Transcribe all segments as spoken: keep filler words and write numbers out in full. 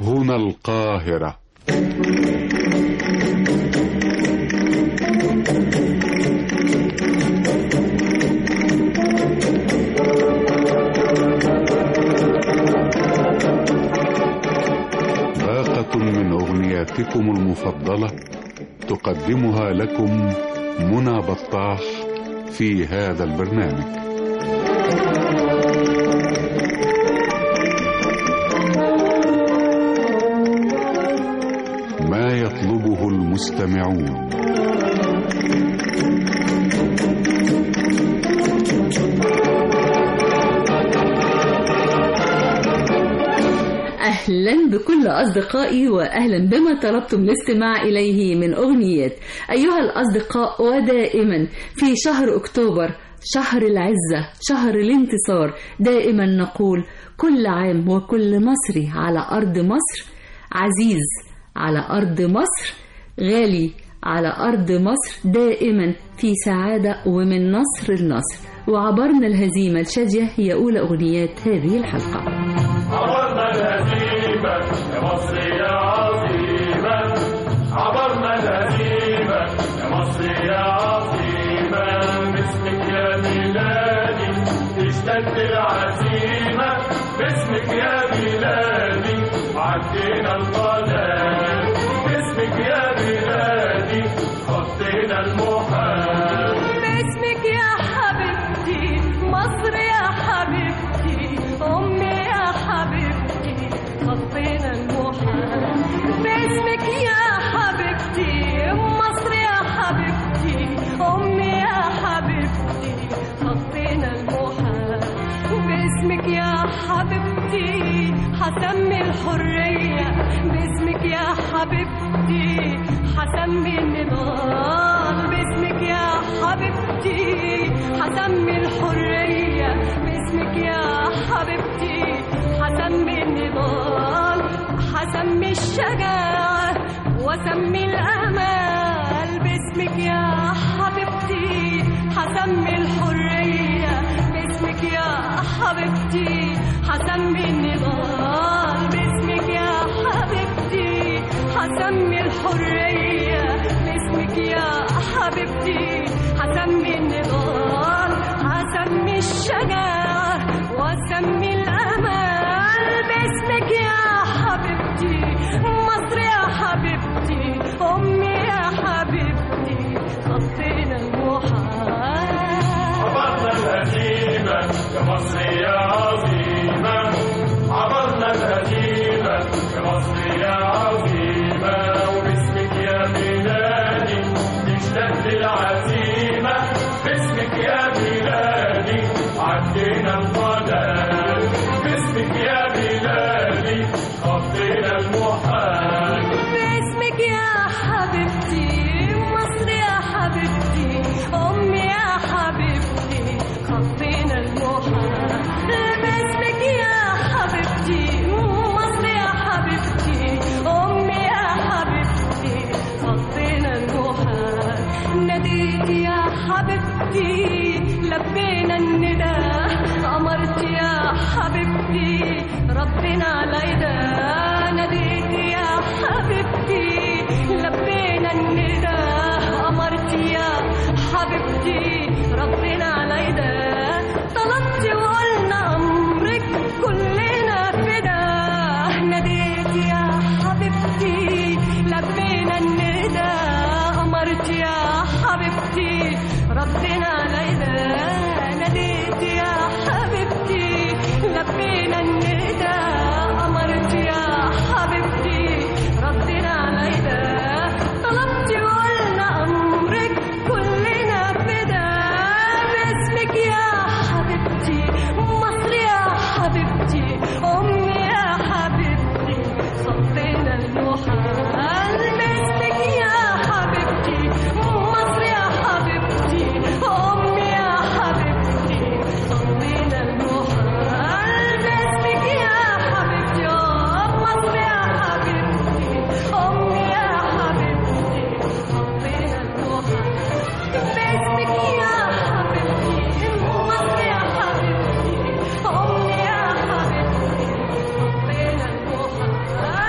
هنا القاهرة. باقة من أغنياتكم المفضلة تقدمها لكم منى بطاح في هذا البرنامج. ما يطلبه المستمعون. أهلا بكل أصدقائي وأهلا بما طلبتم الاستماع إليه من أغنيات. أيها الأصدقاء، ودائما في شهر أكتوبر، شهر العزة، شهر الانتصار، دائما نقول كل عام وكل مصري على أرض مصر عزيز، على أرض مصر غالي، على أرض مصر دائما في سعادة ومن نصر لنصر. وعبرنا الهزيمة الشادية هي أولى أغنيات هذه الحلقة. عبرنا الهزيمة يا مصر يا عظيمة، عبرنا الهزيمة يا مصر يا عظيمة، باسمك يا بلادي تشتد العزيمة، باسمك يا بلادي عدينا القناة، باسمك يا بلادي خطينا المحال، باسمك يا حبيبتي مصر يا حبيبتي أمي يا حبيبتي خطينا المحال، باسمك يا حبيبتي مصر يا حبيبتي أمي يا حبيبتي خطينا المحال، باسمك يا حبيبتي حسمي الحرية، باسمك يا حبيبتي حسمي النضال، باسمك يا حبيبتي حسمي الحرية، باسمك يا حبيبتي حسمي النضال، حسمي الشجاعة وسمي الأمال، باسمك يا حبيبتي حسمي الحرية، باسمك يا حبيبتي حسمي النضال، باسمك يا حبيبتي حسمي الحرية، باسمك يا حبيبتي حسمي النضال، حسمي الشجاعة وسمي الأمال، باسمك يا حبيبتي مصر يا حبيبتي أمي يا حبيبتي خطينا المحال. عبرنا الهزيمة يا مصر يا عظيمة، عبرنا الهزيمة يا مصر يا عظيمة، وباسمك يا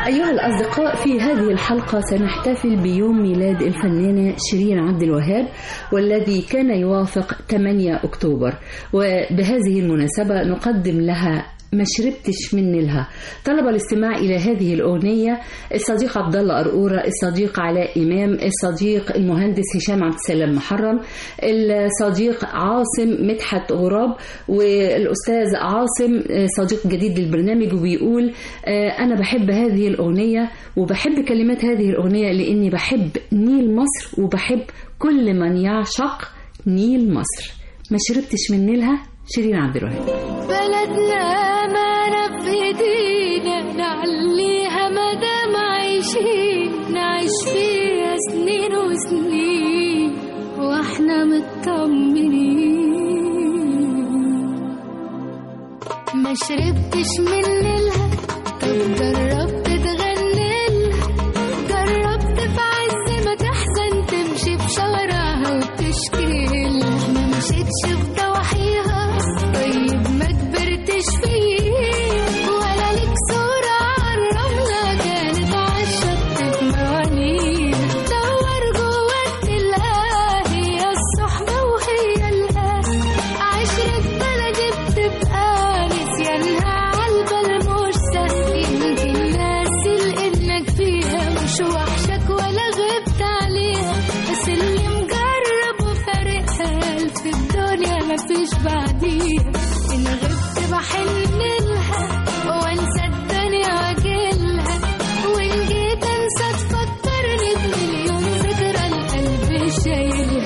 أيها الأصدقاء، في هذه الحلقة سنحتفل بيوم ميلاد الفنانة شيرين عبد الوهاب، والذي كان يوافق ثمانية أكتوبر، وبهذه المناسبة نقدم لها ما شربتش من نيلها. طلب الاستماع إلى هذه الأغنية الصديق عبد الله قرقورة، الصديق علاء إمام، الصديق المهندس هشام عبد السلام محرم، الصديق عاصم مدحت غراب، والأستاذ عاصم صديق جديد للبرنامج، وبيقول أنا بحب هذه الأغنية وبحب كلمات هذه الأغنية لأني بحب نيل مصر وبحب كل من يعشق نيل مصر. ما شربتش من نيلها، شيرين عبد الوهاب. بلدنا أمانة في ايدينا نعليها مدام عايشين، نعيش فيها سنين وسنين واحنا مطمنين. ما شربتش من نيلها، طب جربت تغنيلها، جربت في عز ما تحزن تمشي في شوارعها وتشكيلها، ما مشيتش في ضواحيها طيب ما كبرتش فيه، ولا ليك صورة عالرملة كانت عالشط في موانيها. دور جواك تلاقيها هي الصحبة وهي الأهل، عشرة بلدي بتبقى نسيانها عالبال مش سهل. يمكن ناسي لإنك فيها مش وحشك ولا غبت عليها، بس اللي مجرب وفارقها في الدنيا مفيش بعديها. إن غبت بحن لها وانسى الدنيا واجيلها، وإن جيت انسى تفكرني بمليون ذكرى القلب شايلها.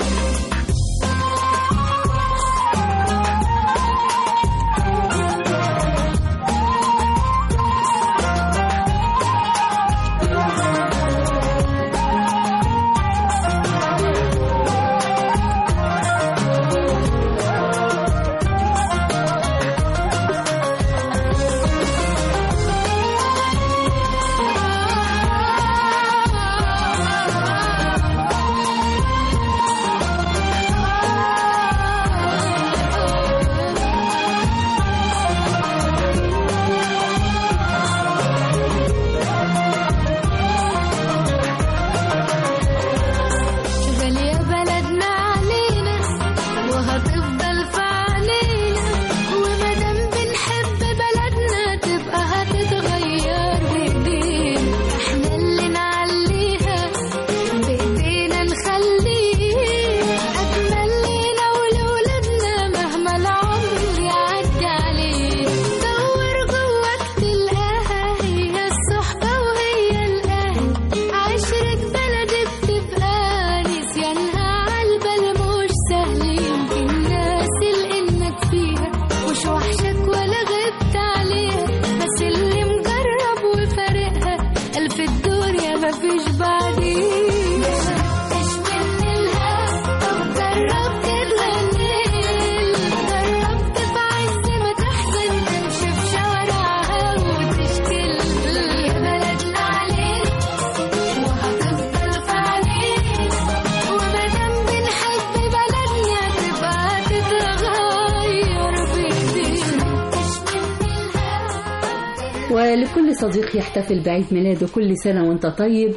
ولكل صديق يحتفل بعيد ميلاده كل سنة وانت طيب.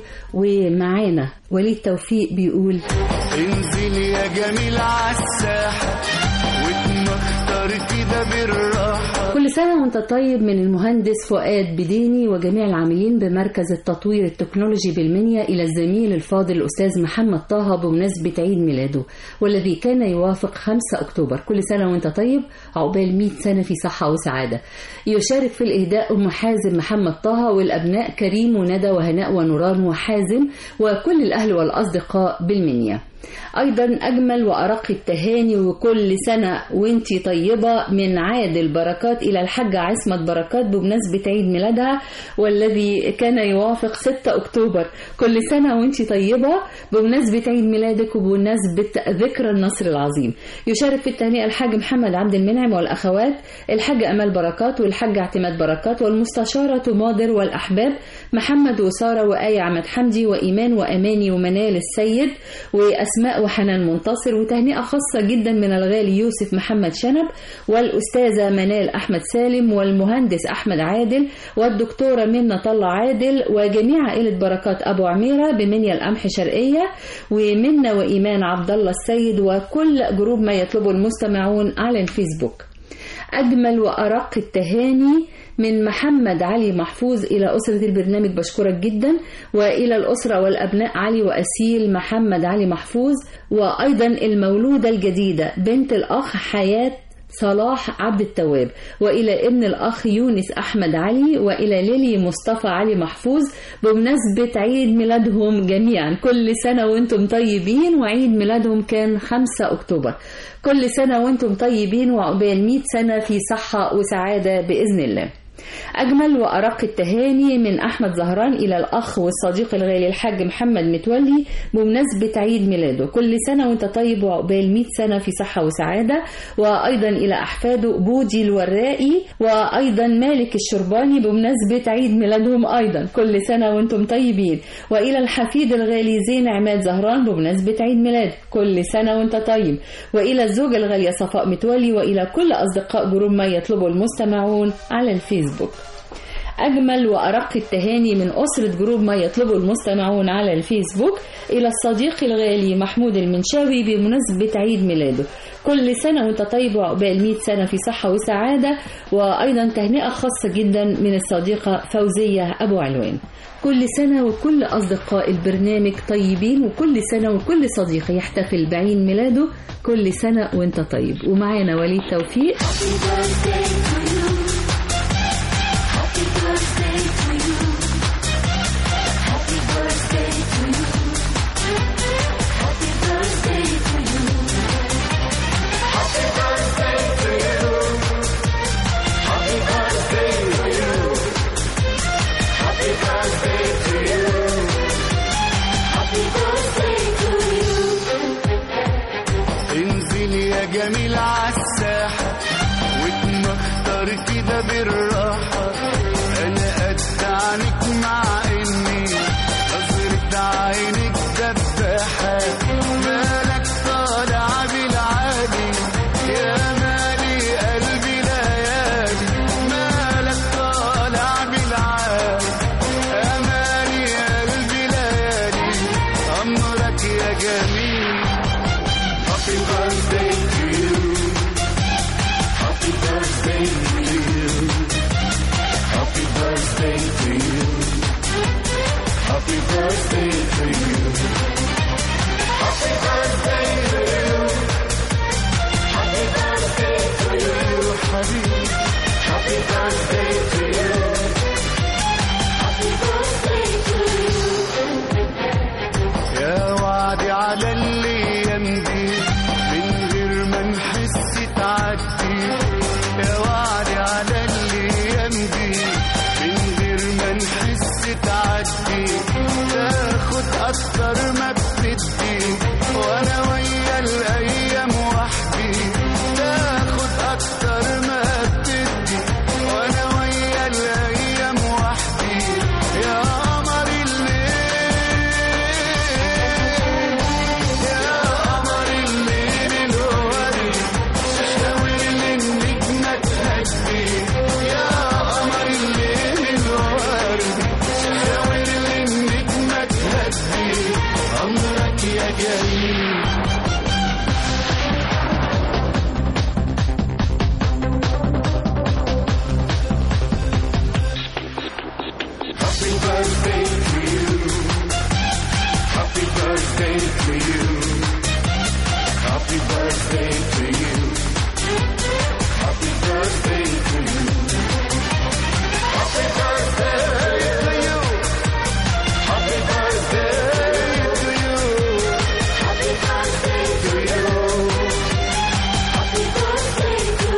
ومعانا وليد توفيق بيقول انزل يا جميل عالساحة واتمختر كده بالراحة. كل سنة وانت طيب من المهندس فؤاد بديني وجميع العاملين بمركز التطوير التكنولوجي بالمنيا إلى الزميل الفاضل الأستاذ محمد طه بمناسبة عيد ميلاده والذي كان يوافق خمسة أكتوبر. كل سنة وانت طيب، عقبال مئة سنة في صحة وسعادة. يشارك في الإهداء أم حازم محمد طه والأبناء كريم وندى وهناء ونوران وحازم وكل الأهل والأصدقاء بالمنيا. أيضا أجمل وأرق التهاني وكل سنة وانتي طيبة من عادل بركات إلى الحاجة عصمت بركات بمناسبة عيد ميلادها والذي كان يوافق ستة أكتوبر. كل سنة وانتي طيبة بمناسبة عيد ميلادك وبمناسبة ذكرى النصر العظيم. يشارك في التهنئة الحاج محمد عبد المنعم والأخوات الحاج أمال بركات والحاج اعتماد بركات والمستشارة مادر والأحباب محمد وسارة وآية عمد حمدي وإيمان وأماني ومنال السيد والسيد أسماء وحنان منتصر، وتهنئة خاصة جدا من الغالي يوسف محمد شنب والأستاذة منال أحمد سالم والمهندس أحمد عادل والدكتورة منة طلع عادل وجميع عائلة بركات أبو عميرة بمنيا القمح شرقية، ومنة وإيمان عبد الله السيد وكل جروب ما يطلبه المستمعون على الفيسبوك. أجمل وأرق التهاني من محمد علي محفوظ إلى أسرة البرنامج، بشكرك جدا، وإلى الأسرة والأبناء علي وأسيل محمد علي محفوظ، وأيضا المولودة الجديدة بنت الأخ حياة صلاح عبد التواب، وإلى ابن الأخ يونس أحمد علي، وإلى ليلي مصطفى علي محفوظ بمناسبة عيد ميلادهم جميعا. كل سنة وانتم طيبين، وعيد ميلادهم كان خمسة أكتوبر. كل سنة وانتم طيبين وعقبال مئة سنة في صحة وسعادة بإذن الله. أجمل وأرق التهاني من أحمد زهران إلى الأخ والصديق الغالي الحاج محمد متولي بمناسبة عيد ميلاده. كل سنة وانت طيب وعقبال مئة سنة في صحة وسعادة. وأيضا إلى أحفاده بودي الورائي وأيضا مالك الشرباني بمناسبة عيد ميلادهم أيضا. كل سنة وانتم طيبين. وإلى الحفيد الغالي زين عماد زهران بمناسبة عيد ميلاد. كل سنة وانت طيب. وإلى الزوجة الغالية صفاء متولي، وإلى كل أصدقاء جروب ما يطلبه المستمعون على الفيسبوك. أجمل وأرق التهاني من أسرة جروب ما يطلبه المستمعون على الفيسبوك إلى الصديق الغالي محمود المنشاوي بمناسبة عيد ميلاده. كل سنة وانت طيب وعقبال مئة سنة في صحة وسعادة. وأيضا تهنئة خاصة جدا من الصديقة فوزية أبو علوان. كل سنة وكل أصدقاء البرنامج طيبين، وكل سنة وكل صديق يحتفل بعيد ميلاده. كل سنة وانت طيب. ومعانا وليد توفيق. انزل يا جميل عالساحة واتمختر كده بالراحة، انا قد عنك مع اني نظرة عينك دباحة. مالك طالع بالعالي يا مالي قلبي ليالي، مالك طالع بالعالي يا مالي قلبي ليالي. أمرك يا جميل. Happy birthday to you. Happy birthday to you. Happy birthday to you. Happy birthday to you. Happy birthday to you. Happy birthday to you, حبيبي. Happy birthday to you. Happy birthday to you. يا وعدي على الأيام دي من غير ما نحس تعدي. يا وعدي على الأيام دي من غير ما نحس تعدي. تاخد أكتر ما بتدي وأنا ويا الأيام وحدي. تاخد أكتر ما بتدي وأنا ويا الأيام وحدي. يا قمر الليل يا قمر الليل الورد شاور للنجمة تهدي. يا قمر الليل الورد شاور للنجمة تهدي. أمرك يا جميل. Happy birthday to you. Happy birthday to you. Happy birthday to you. Happy birthday to you. Happy birthday to you. Happy birthday to you. Happy birthday to you. Happy birthday to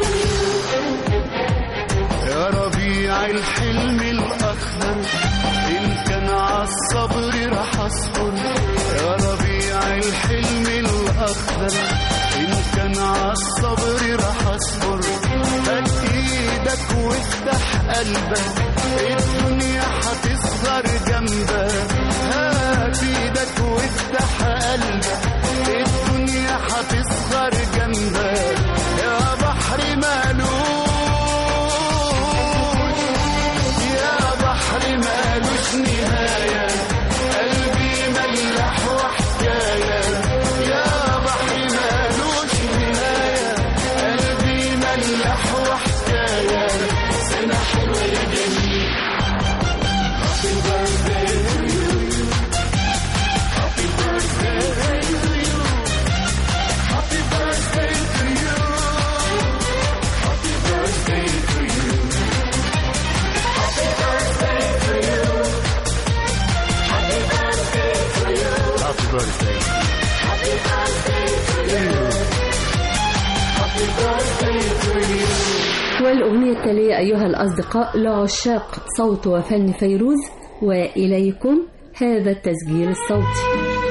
you. يا ربيع الحلم الأخضر إن كان عالصبر رح أصبر. يا ربيع الحلم الأخضر إن كان عالصبر رح أصبر. هات إيدك وافتح قلبك الدنيا هتصغر جنبك. هات إيدك وافتح قلبك birthday. Happy birthday to you. Happy birthday to you. والأغنية التالية أيها الأصدقاء لعشاق صوت وفن فيروز، وإليكم هذا التسجيل الصوتي.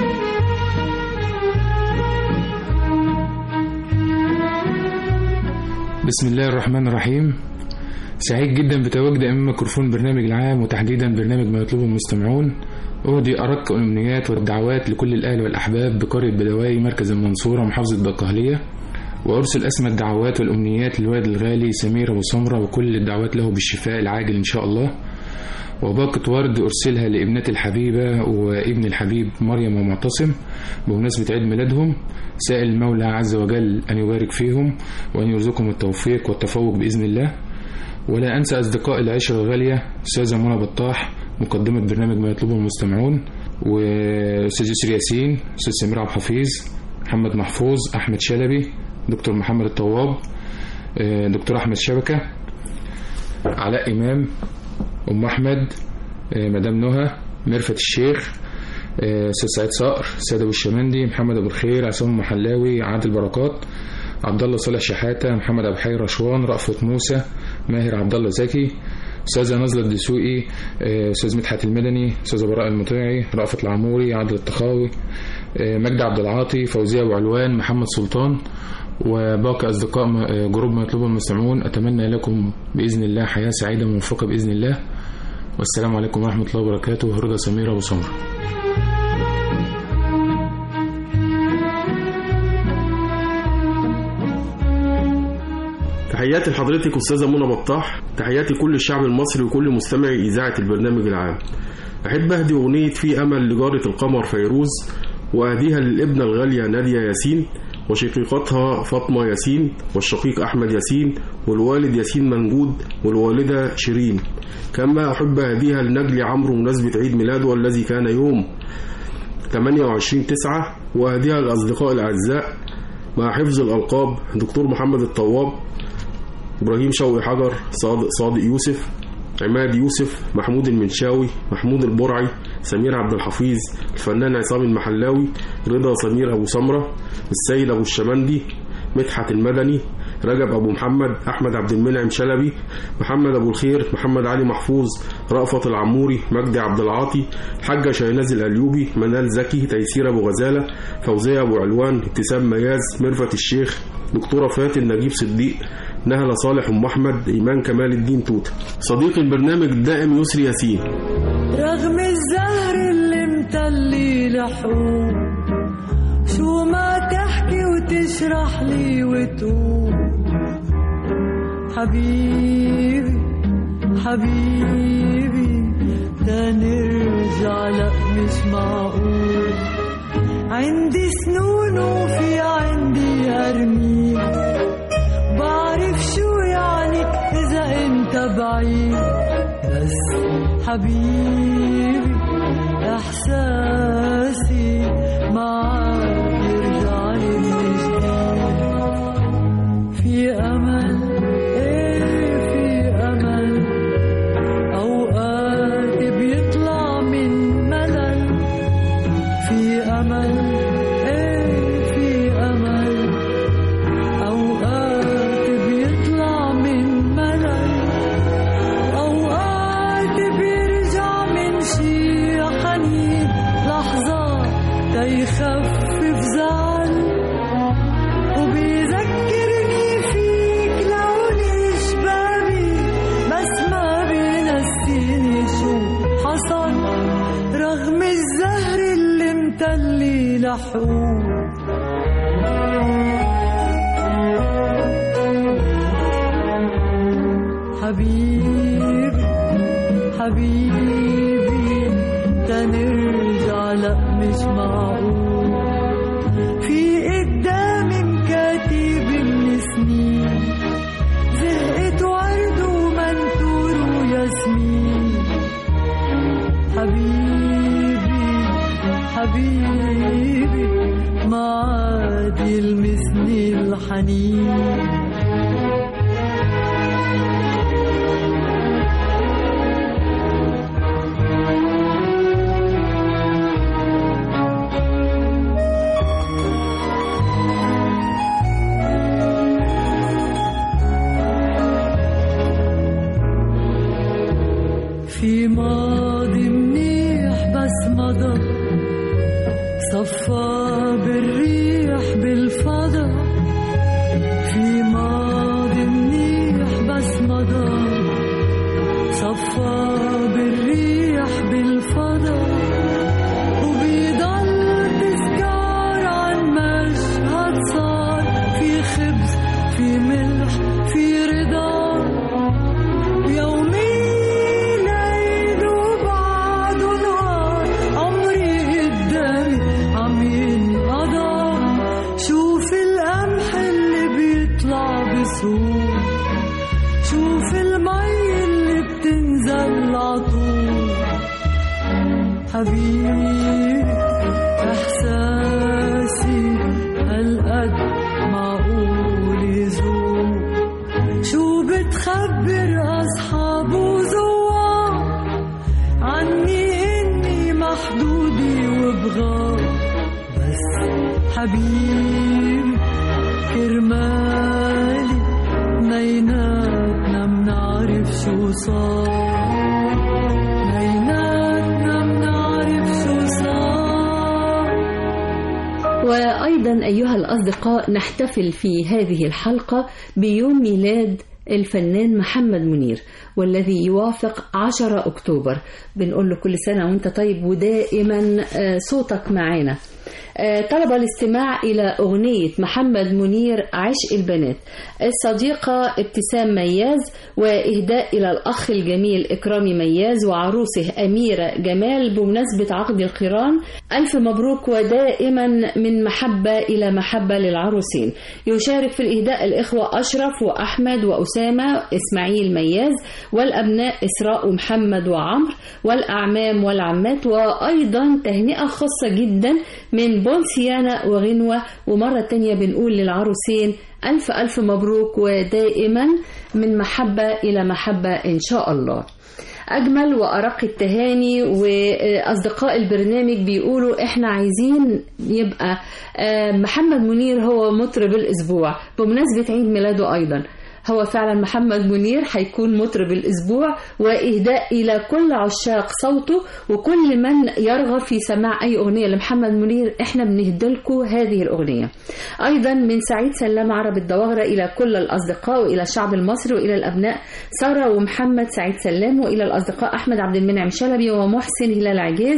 بسم الله الرحمن الرحيم. سعيد جدا بتواجدي أمام ميكروفون برنامج العام، وتحديدا برنامج ما يطلبه المستمعون. أهدي أرق الأمنيات والدعوات لكل الأهل والأحباب بقرية بدواي مركز المنصورة محافظة الدقهلية، وأرسل أسمى الدعوات والأمنيات للوالد الغالي سمير أبو سمرة، وكل الدعوات له بالشفاء العاجل إن شاء الله. وباقة ورد أرسلها لابنتي الحبيبة وابن الحبيب مريم ومعتصم بمناسبة عيد ميلادهم، سائل المولى عز وجل أن يبارك فيهم وأن يرزقهم التوفيق والتفوق بإذن الله. ولا أنسى أصدقاء العشرة الغالية أستاذة منى بطاح مقدمة برنامج ما يطلبه المستمعون، وأستاذ يسر ياسين، أستاذ سمير عبد الحفيظ، محمد محفوظ، أحمد شلبي، دكتور محمد الطواب، دكتور أحمد شبكة، علاء إمام، أم أحمد، مدام نهى، ميرفت الشيخ، أستاذ سعيد صقر، سيد أبو الشمندي، محمد أبو الخير، عصام محلاوي، عادل بركات، عبد الله صالح شحاتة، محمد أبو حي رشوان، رأفت موسى، ماهر عبد الله زكي، أستاذة نزلة الدسوقي، أستاذ مدحت المدني، أستاذ براء المطيعي، رأفت العموري، عادل الطخاوي، مجدي عبد العاطي، فوزية أبو علوان، محمد سلطان، وباقي أصدقاء جروب ما يطلبه المستمعون. أتمنى لكم بإذن الله حياة سعيدة موفقة بإذن الله، والسلام عليكم ورحمة الله وبركاته. رضا سمير أبو سمرة. تحياتي لحضرتك أستاذة منى بطاح، تحياتي كل الشعب المصري وكل مستمعي إذاعة البرنامج العام. أحب أهدي أغنية في أمل لجارة القمر فيروز، وأهديها للابنة الغالية نادية ياسين، وشقيقتها فاطمة ياسين، والشقيق أحمد ياسين، والوالد ياسين منجود، والوالدة شيرين. كما أحب أهديها لنجلي عمرو مناسبة عيد ميلاده الذي كان يوم ثمانية وعشرين تسعة، وأهديها للأصدقاء الأعزاء مع حفظ الألقاب دكتور محمد الطواب، إبراهيم شوقي حجر، صادق صادق يوسف، عماد يوسف، محمود المنشاوي، محمود البرعي، سمير عبد الحفيظ، الفنان عصام المحلاوي، رضا سمير أبو سمرة، السيد أبو الشمندي، مدحت المدني، رجب أبو محمد، أحمد عبد المنعم شلبي، محمد أبو الخير، محمد علي محفوظ، رأفت العموري، مجدي عبد العاطي، حاجة شاهناز الأليوبي، منال زكي، تيسير أبو غزالة، فوزية أبو علوان، ابتسام مياز، ميرفت الشيخ، دكتورة فاتن، نجيب صديق، نهلة صالح، أم أحمد، إيمان كمال الدين توت. صديق البرنامج الدائم يسري ياسين. رغم الزهر اللي متلي لحوم، شو ما تحكي وتشرح لي وتقول، حبيبي حبيبي تنرجع لا مش معقول، عندي سنون وفي عندي أرميل، بعرف شو يعني إذا أنت بعيد، بس حبيبي إحساسي معاك يرجع لي من جديد. في أمل إيه في أمل، أوقات بيطلع من ملل، في أمل إيه في أمل، أوقات بيطلع من ملل، أوقات بيرجع من شي حنين، لحظات تيخفف زعل، وبيذكرني فيك لون شبابي، بس ما بينسيني شو حصل، رغم الزهر اللي متلي لحوم. حبيبي حبيبي تنرجع لا مش معقول، في قدامي مكاتب من سنين، زهقت ورد ومنثور وياسمين، حبيبي حبيبي ما عاد يلمسني الحنين. مضى صفى بالريح بالفضا في ماضي منيح بس مضى صفى بالريح بالفضا وبيضل تذكار عن مشهد صار في خبز في ملح في رضا يومي ليل وبعده نهار عمري قدامي عم ينقضى شوف القمح اللي بيطلع بسهول شوف المي اللي بتنزل عطول حبيبي احساسي هالقد معقول يزول شو بتخبر اصحاب وزوار عني اني محدودي وبغار بس حبيبي كرمالي نيناتنا منعرف شو صار نيناتنا منعرف شو صار. وأيضا أيها الأصدقاء نحتفل في هذه الحلقة بيوم ميلاد الفنان محمد منير والذي يوافق عشرة أكتوبر. بنقول له كل سنة وانت طيب ودائما صوتك معانا. طلب الاستماع إلى أغنية محمد منير عشق البنات الصديقة ابتسام مياز وإهداء إلى الأخ الجميل إكرامي مياز وعروسه أميرة جمال بمناسبة عقد القران. ألف مبروك ودائما من محبة إلى محبة للعروسين. يشارك في الإهداء الإخوة أشرف وأحمد وأسامة إسماعيل مياز والأبناء إسراء ومحمد وعمر والأعمام والعمات. وأيضا تهنئة خاصة جدا من بونسيانا وغنوة. ومرة تانية بنقول للعروسين ألف ألف مبروك ودائما من محبة إلى محبة إن شاء الله. أجمل وأرق التهاني وأصدقاء البرنامج بيقولوا إحنا عايزين يبقى محمد منير هو مطرب الأسبوع بمناسبة عيد ميلاده. أيضا هو فعلا محمد منير هيكون مطرب الأسبوع وإهداء إلى كل عشاق صوته وكل من يرغب في سماع أي أغنية لمحمد منير إحنا بنهدلكم هذه الأغنية. أيضا من سعيد سلام عرب الدواغرة إلى كل الأصدقاء وإلى الشعب المصري وإلى الأبناء سارة ومحمد سعيد سلام وإلى الأصدقاء أحمد عبد المنعم شلبي ومحسن هلال عجيز.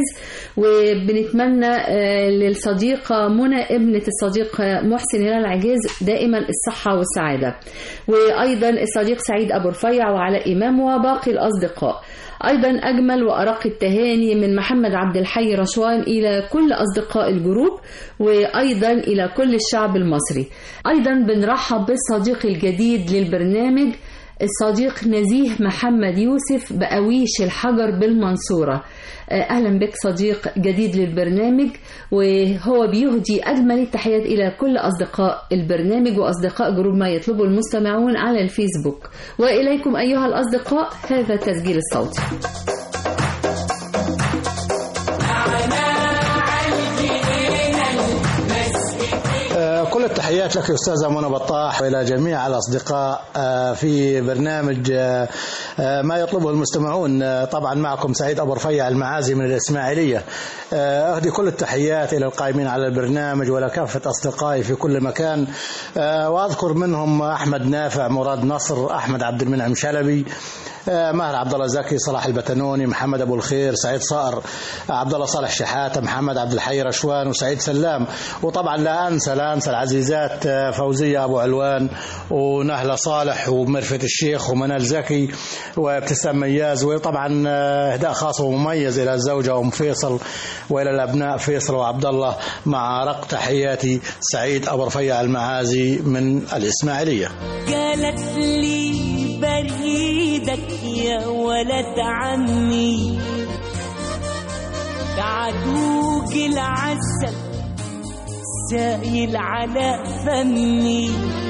وبنتمنى للصديقة منى ابنة الصديق محسن هلال عجيز دائما الصحة والسعادة. وأيضا الصديق سعيد أبو رفيع وعلاء إمام وباقي الأصدقاء. أيضا أجمل وأرق التهاني من محمد عبد الحي رشوان إلى كل أصدقاء الجروب وأيضا إلى كل الشعب المصري. أيضا بنرحب بالصديق الجديد للبرنامج الصديق نزيه محمد يوسف بأويش الحجر بالمنصورة. أهلا بك صديق جديد للبرنامج وهو بيهدي أجمل التحيات إلى كل أصدقاء البرنامج وأصدقاء جروب ما يطلبه المستمعون على الفيسبوك. وإليكم أيها الأصدقاء هذا التسجيل الصوتي. كل التحيات لك أستاذة منى بطاح وإلى جميع الأصدقاء في برنامج ما يطلبه المستمعون. طبعا معكم سعيد أبو رفيع المعازي من الإسماعيلية. أهدي كل التحيات إلى القائمين على البرنامج ولكافة أصدقائي في كل مكان وأذكر منهم أحمد نافع مراد نصر أحمد عبد المنعم شلبي ماهر عبد الله زكي صلاح البتنوني محمد أبو الخير سعيد صقر عبد الله صالح شحاتة محمد عبد الحي رشوان وسعيد سلام. وطبعا لا أنسى لا أنسى العزيزات فوزية أبو علوان ونهلة صالح ومرفت الشيخ ومنال زكي وابتسام مياز. وطبعا إهداء خاص ومميز إلى الزوجة أم فيصل وإلى الأبناء فيصل وعبد الله مع رق تحياتي سعيد أبو رفيع المعازي من الإسماعيلية. قالت لي بريدك يا ولد عمي بعدوق العسل سايل على فمي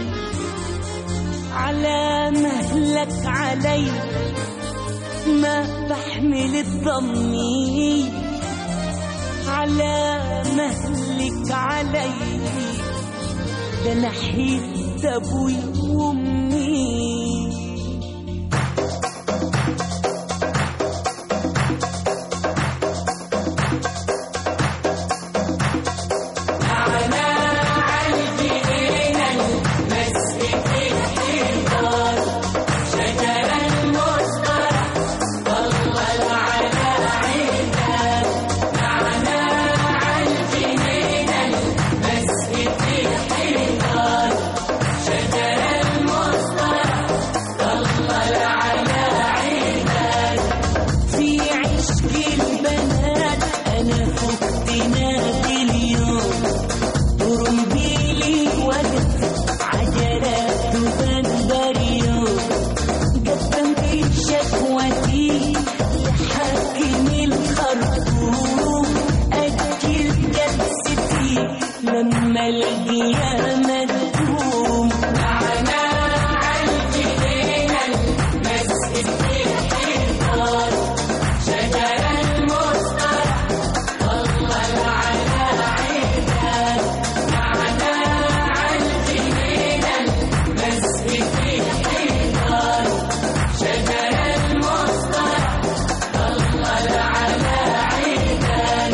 على مهلك علي ما بحمل الضمي على مهلك علي ده نحيت أبوي وأمي. عالقيامة تقوم معنا عالجنينة المسجد في الحيطان شجر المصطلح الله على عيدان معنا عالجنينة المسجد في الحيطان شجر المصطلح الله على عيدان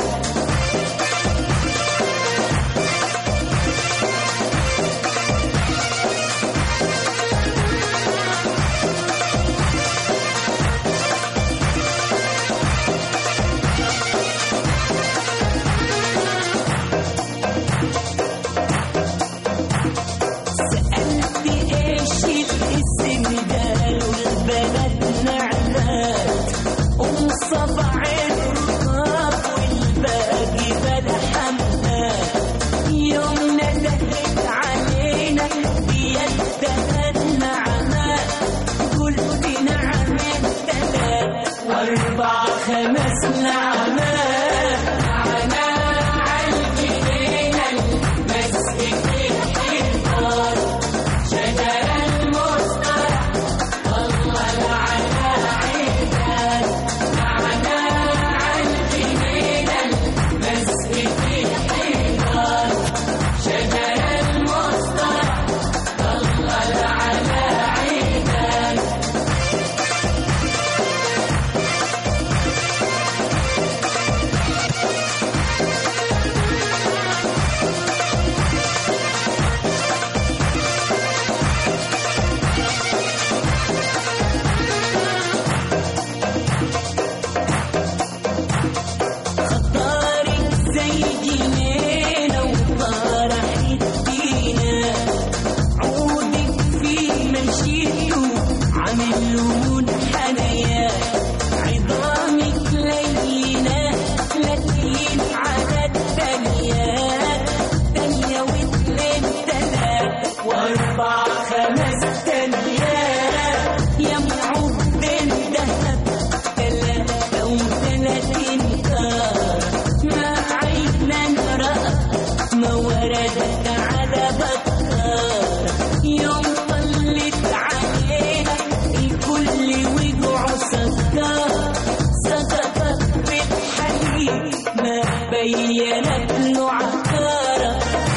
سألت ايش الاسم ده والبلد نعلات ام صبع الرقاب والباقي بلا حمات يوم ندهت علينا بيدها النعمات قلت نعم الثلاث واربع خمس نعمات معنا عالجنينة المسجد في الحيطان شجر المصطلح الله على عيدان معنا عالجنينة المسجد في الحيطان شجر المصطلح الله على عيدان خطارك زي جنينة وطرحت فينا عودك في مشيته عامل له منحنيات عظامك لينة لكن على التانيات تانية واتنين تلات واربع خمس تانيات يا معود الدهب تلاتة وثلاثين كار ما عينا نرى ما وردت على بكار يوم طلت علينا الكل وجعه سكر سقطت بالحليب ما بينت له عكارة.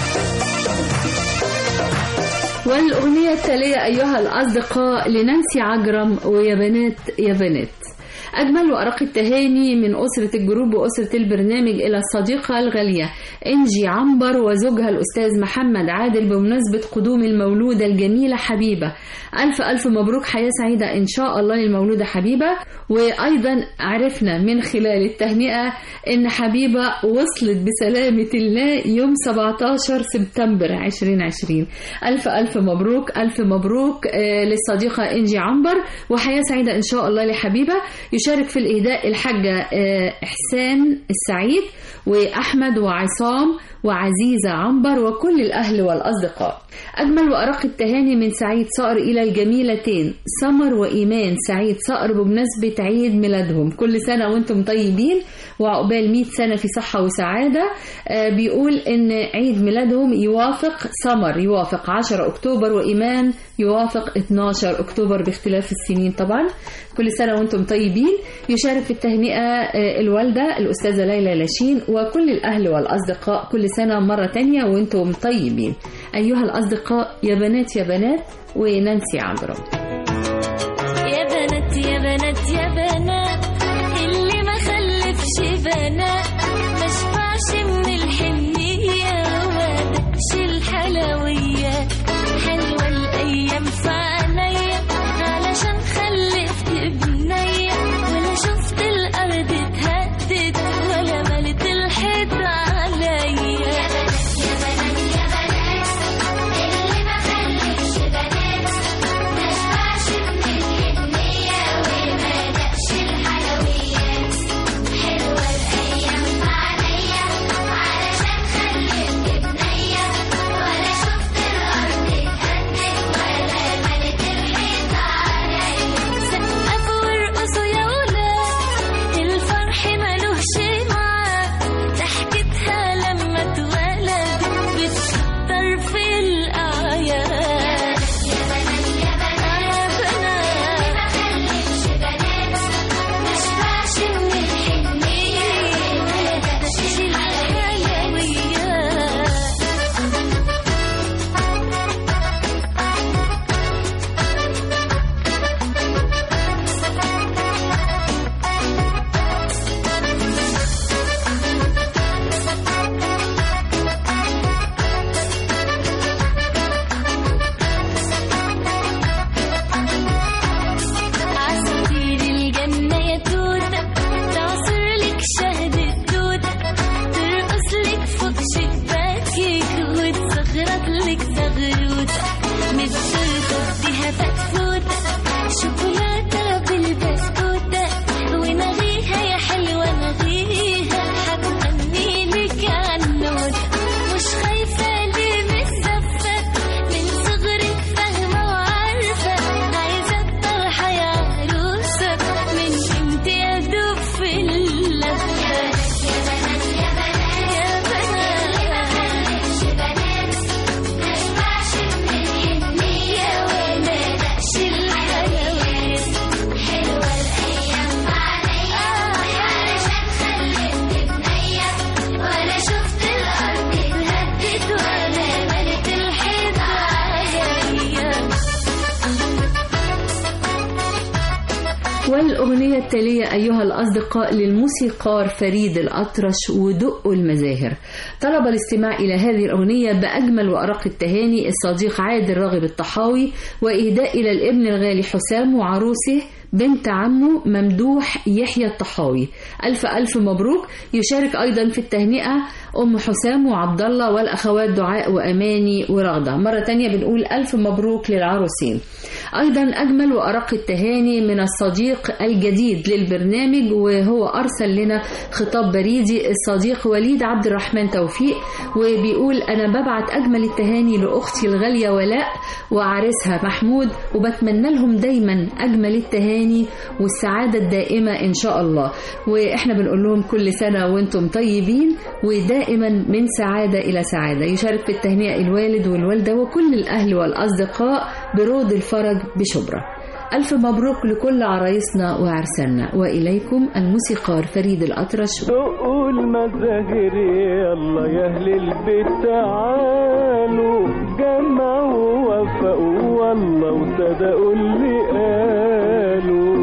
والأغنية التالية أيها الأصدقاء لنانسي عجرم ويا بنات يا بنات. أجمل وأرق التهاني من أسرة الجروب وأسرة البرنامج إلى الصديقة الغالية إنجي عنبر وزوجها الأستاذ محمد عادل بمناسبة قدوم المولودة الجميلة حبيبة. ألف ألف مبروك، حياة سعيدة إن شاء الله للمولودة حبيبة. وأيضا عرفنا من خلال التهنئة إن حبيبة وصلت بسلامة الله يوم سبعة عشر سبتمبر ألفين وعشرين. ألف ألف مبروك، ألف مبروك للصديقة إنجي عنبر، وحياة سعيدة إن شاء الله لحبيبة. يشارك في الإهداء الحاجة إحسان السعيد وأحمد وعصام وعزيزة عنبر وكل الأهل والأصدقاء. أجمل وأرق التهاني من سعيد صقر إلى الجميلتين سمر وإيمان سعيد صقر بمناسبة عيد ميلادهم. كل سنة وانتم طيبين وعقبال مئة سنة في صحة وسعادة. آه بيقول إن عيد ميلادهم يوافق سمر يوافق عشرة أكتوبر وإيمان يوافق اثناشر أكتوبر باختلاف السنين طبعا. كل سنة وانتم طيبين. يشارك في التهنئة آه الوالدة الأستاذة ليلى لاشين وكل الأهل والأصدقاء. كل سنة مرة تانية وانتم طيبين. أيها الأصدقاء يا بنات يا بنات ونانسي عجرم. يا بنات يا بنات يا بنات اللي ما خلفش بنات ما شبعش من الحنية وما دقش الحلويات. حلوة الأيام في عينيا علشان خلفت بنية ولا شفت الأرض اتهدت ولا ملت الحيط عليا. يا بنات يا بنات يا بنات اللي ما خلفش بنات ما الأغنية التالية أيها الأصدقاء للموسيقار فريد الأطرش ودق المزاهر. طلب الاستماع إلى هذه الأغنية بأجمل وأرق التهاني الصديق عادل راغب الطحاوي، وإهداء إلى الابن الغالي حسام وعروسه بنت عمه ممدوح يحيى الطحاوي. ألف ألف مبروك. يشارك أيضا في التهنئة أم حسام وعبد الله والأخوات دعاء وأماني ورغدة. مرة تانية بنقول ألف مبروك للعروسين. أيضا أجمل وأرق التهاني من الصديق الجديد للبرنامج، وهو أرسل لنا خطاب بريدي الصديق وليد عبد الرحمن توفيق، وبيقول أنا ببعت أجمل التهاني لأختي الغالية ولاء وعريسها محمود، وبتمنى لهم دايما أجمل التهاني والسعادة الدائمة إن شاء الله، وإحنا بنقول لهم كل سنة وانتم طيبين ودائما من سعادة إلى سعادة. يشارك في التهنئة الوالد والوالدة وكل الأهل والأصدقاء برود الفرج بشبرا. ألف مبروك لكل عرايسنا وعرسنا. وإليكم الموسيقار فريد الأطرش. دقوا المزاهر يلا يا أهل البيت تعالوا، جمعوا ووفقوا والله وصدقوا اللي قالوا.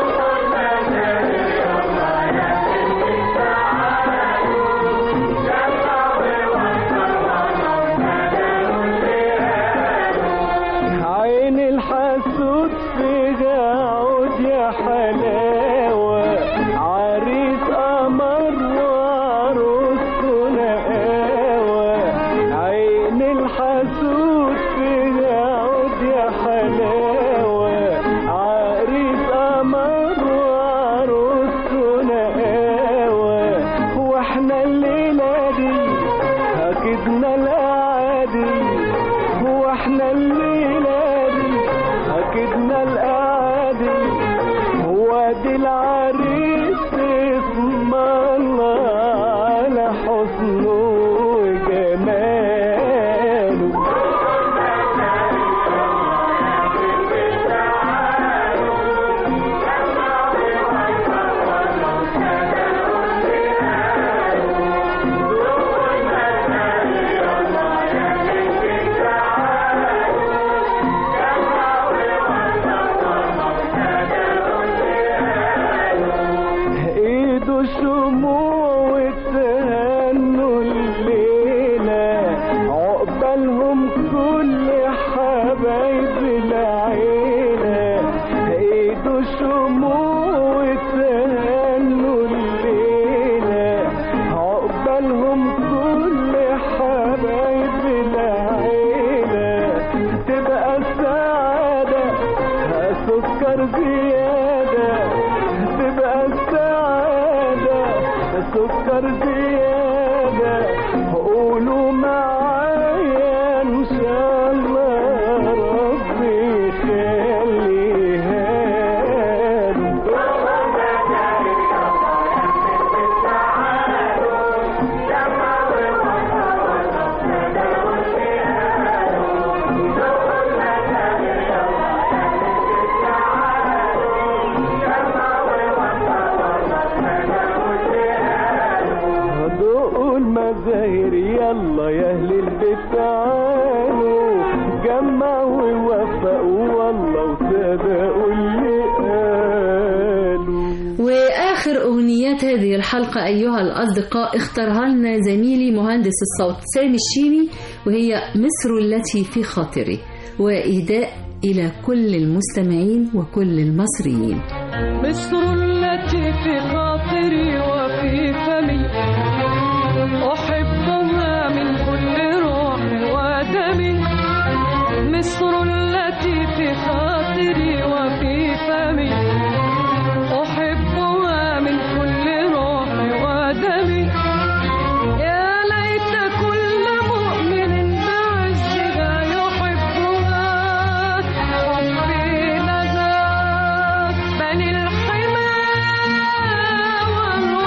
عين الحسود فيها عود يا حلاوة، عريس قمر وعروسته نقاوة. عين الحسود فيها عود يا حلاوة، عريس قمر وعروسته نقاوة. واحنا الليلة دي أكدنا الأعادي، واحنا الليلة أكدنا الأعادي. هو دي العريس اسم الله على حسنه وجماله. شموع وتهنوا الليلة، عقبالهم كل حبايب العيلة. ايدوا شموع وتهنوا الليلة، عقبالهم كل حبايب العيلة. تبقى السعادة سكر زيادة، تبقى السعادة سكر زيادة. قولوا معايا إن شاء الله ربي يخليها له. دقوا المزاهر يلا يا أهل البيت تعالوا، جمعوا ووفقوا والله وصدقوا اللي قالوا. وآخر أغنيات هذه الحلقة أيها الأصدقاء اختارها لنا زميلي مهندس الصوت سامي الشيمي، وهي مصر التي في خاطري، وإهداء إلى كل المستمعين وكل المصريين. مصر التي في خاطري وفي فمي، أحبها من كل روح ودم. مصر التي في خاطري وفي فمي، أحبها من كل روح ودم. يا ليت كل مؤمن بعزها يحبها، حبي لها بني الحمى والوطن.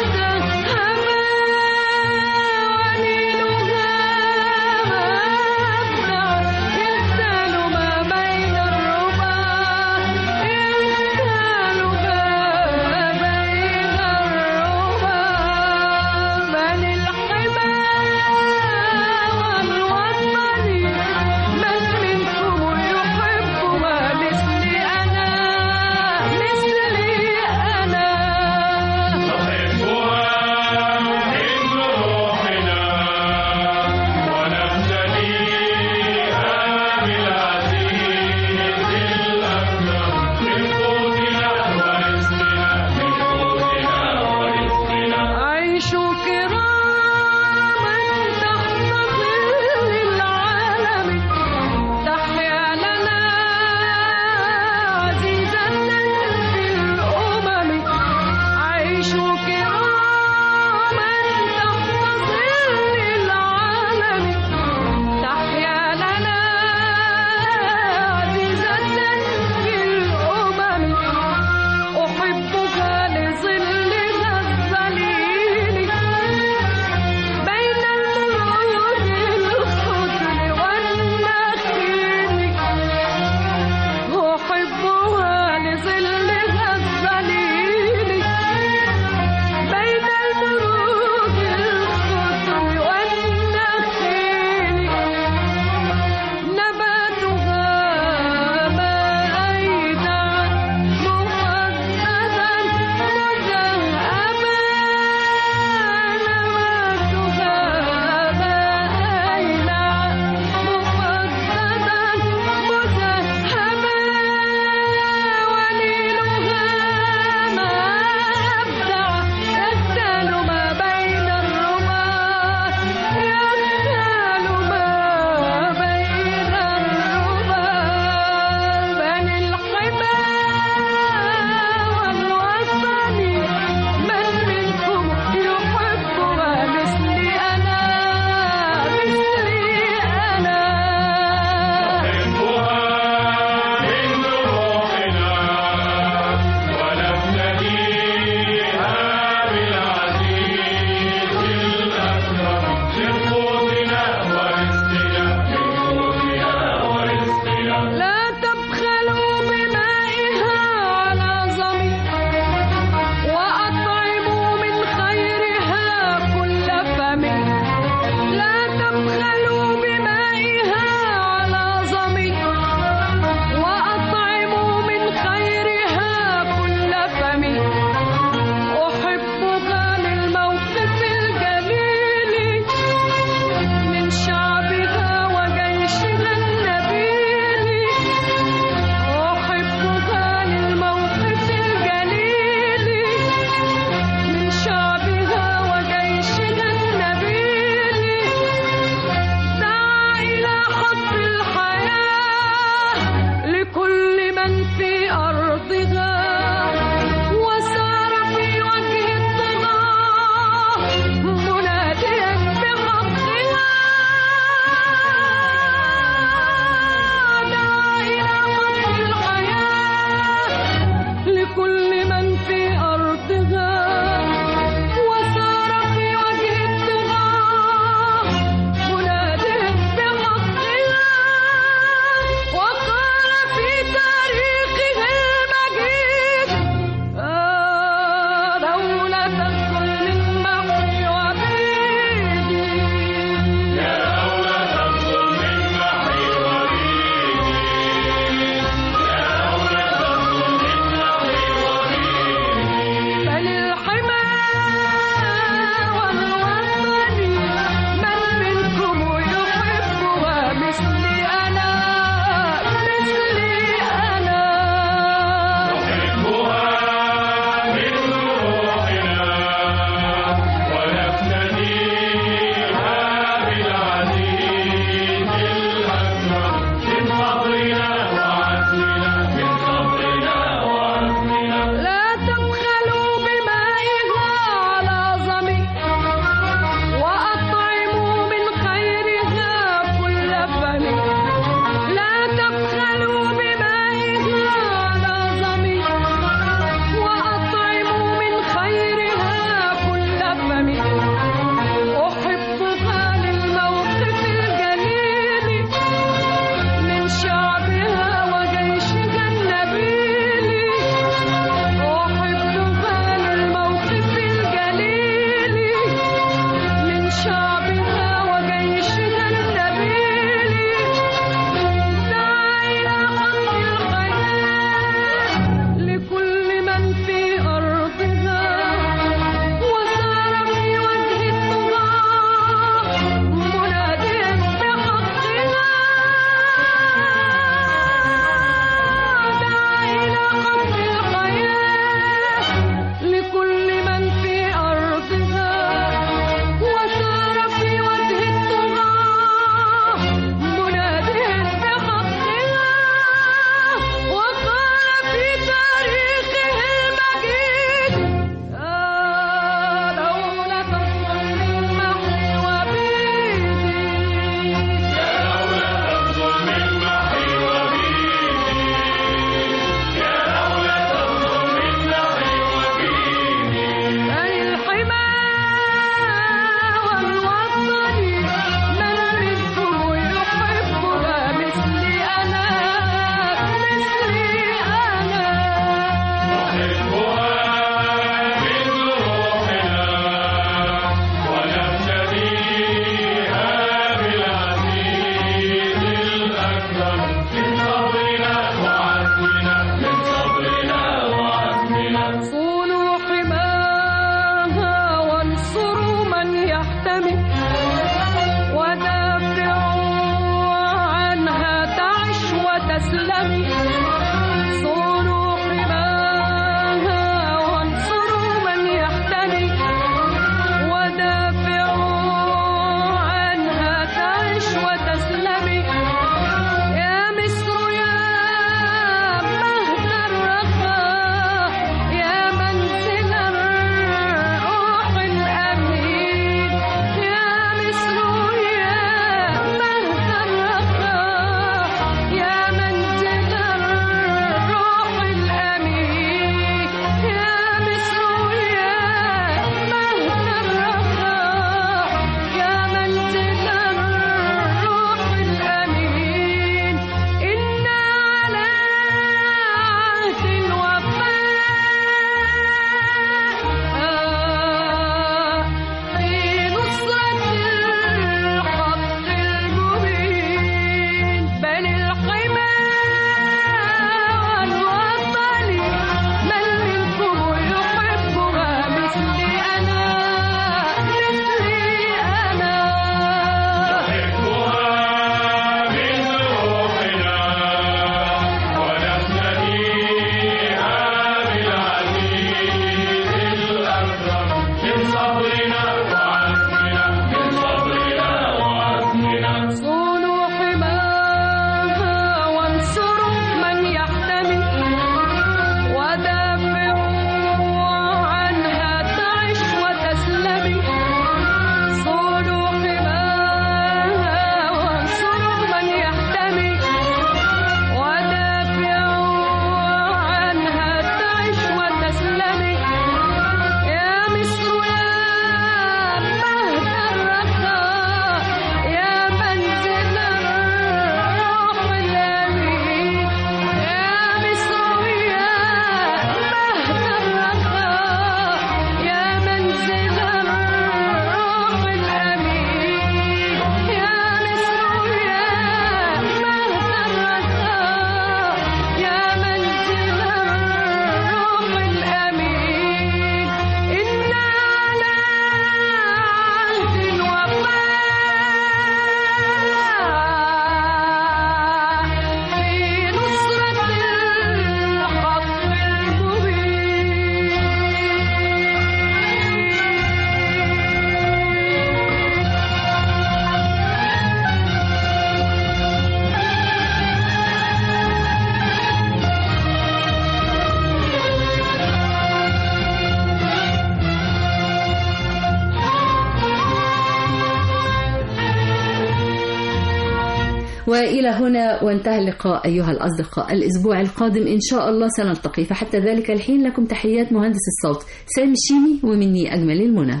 وإلى هنا وانتهى اللقاء أيها الأصدقاء. الأسبوع القادم إن شاء الله سنلتقي، فحتى ذلك الحين لكم تحيات مهندس الصوت سامي الشيمي ومني أجمل المنى.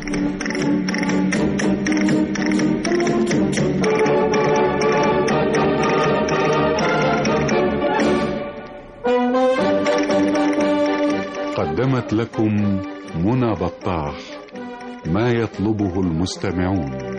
قدمت لكم منى بطاح ما يطلبه المستمعون.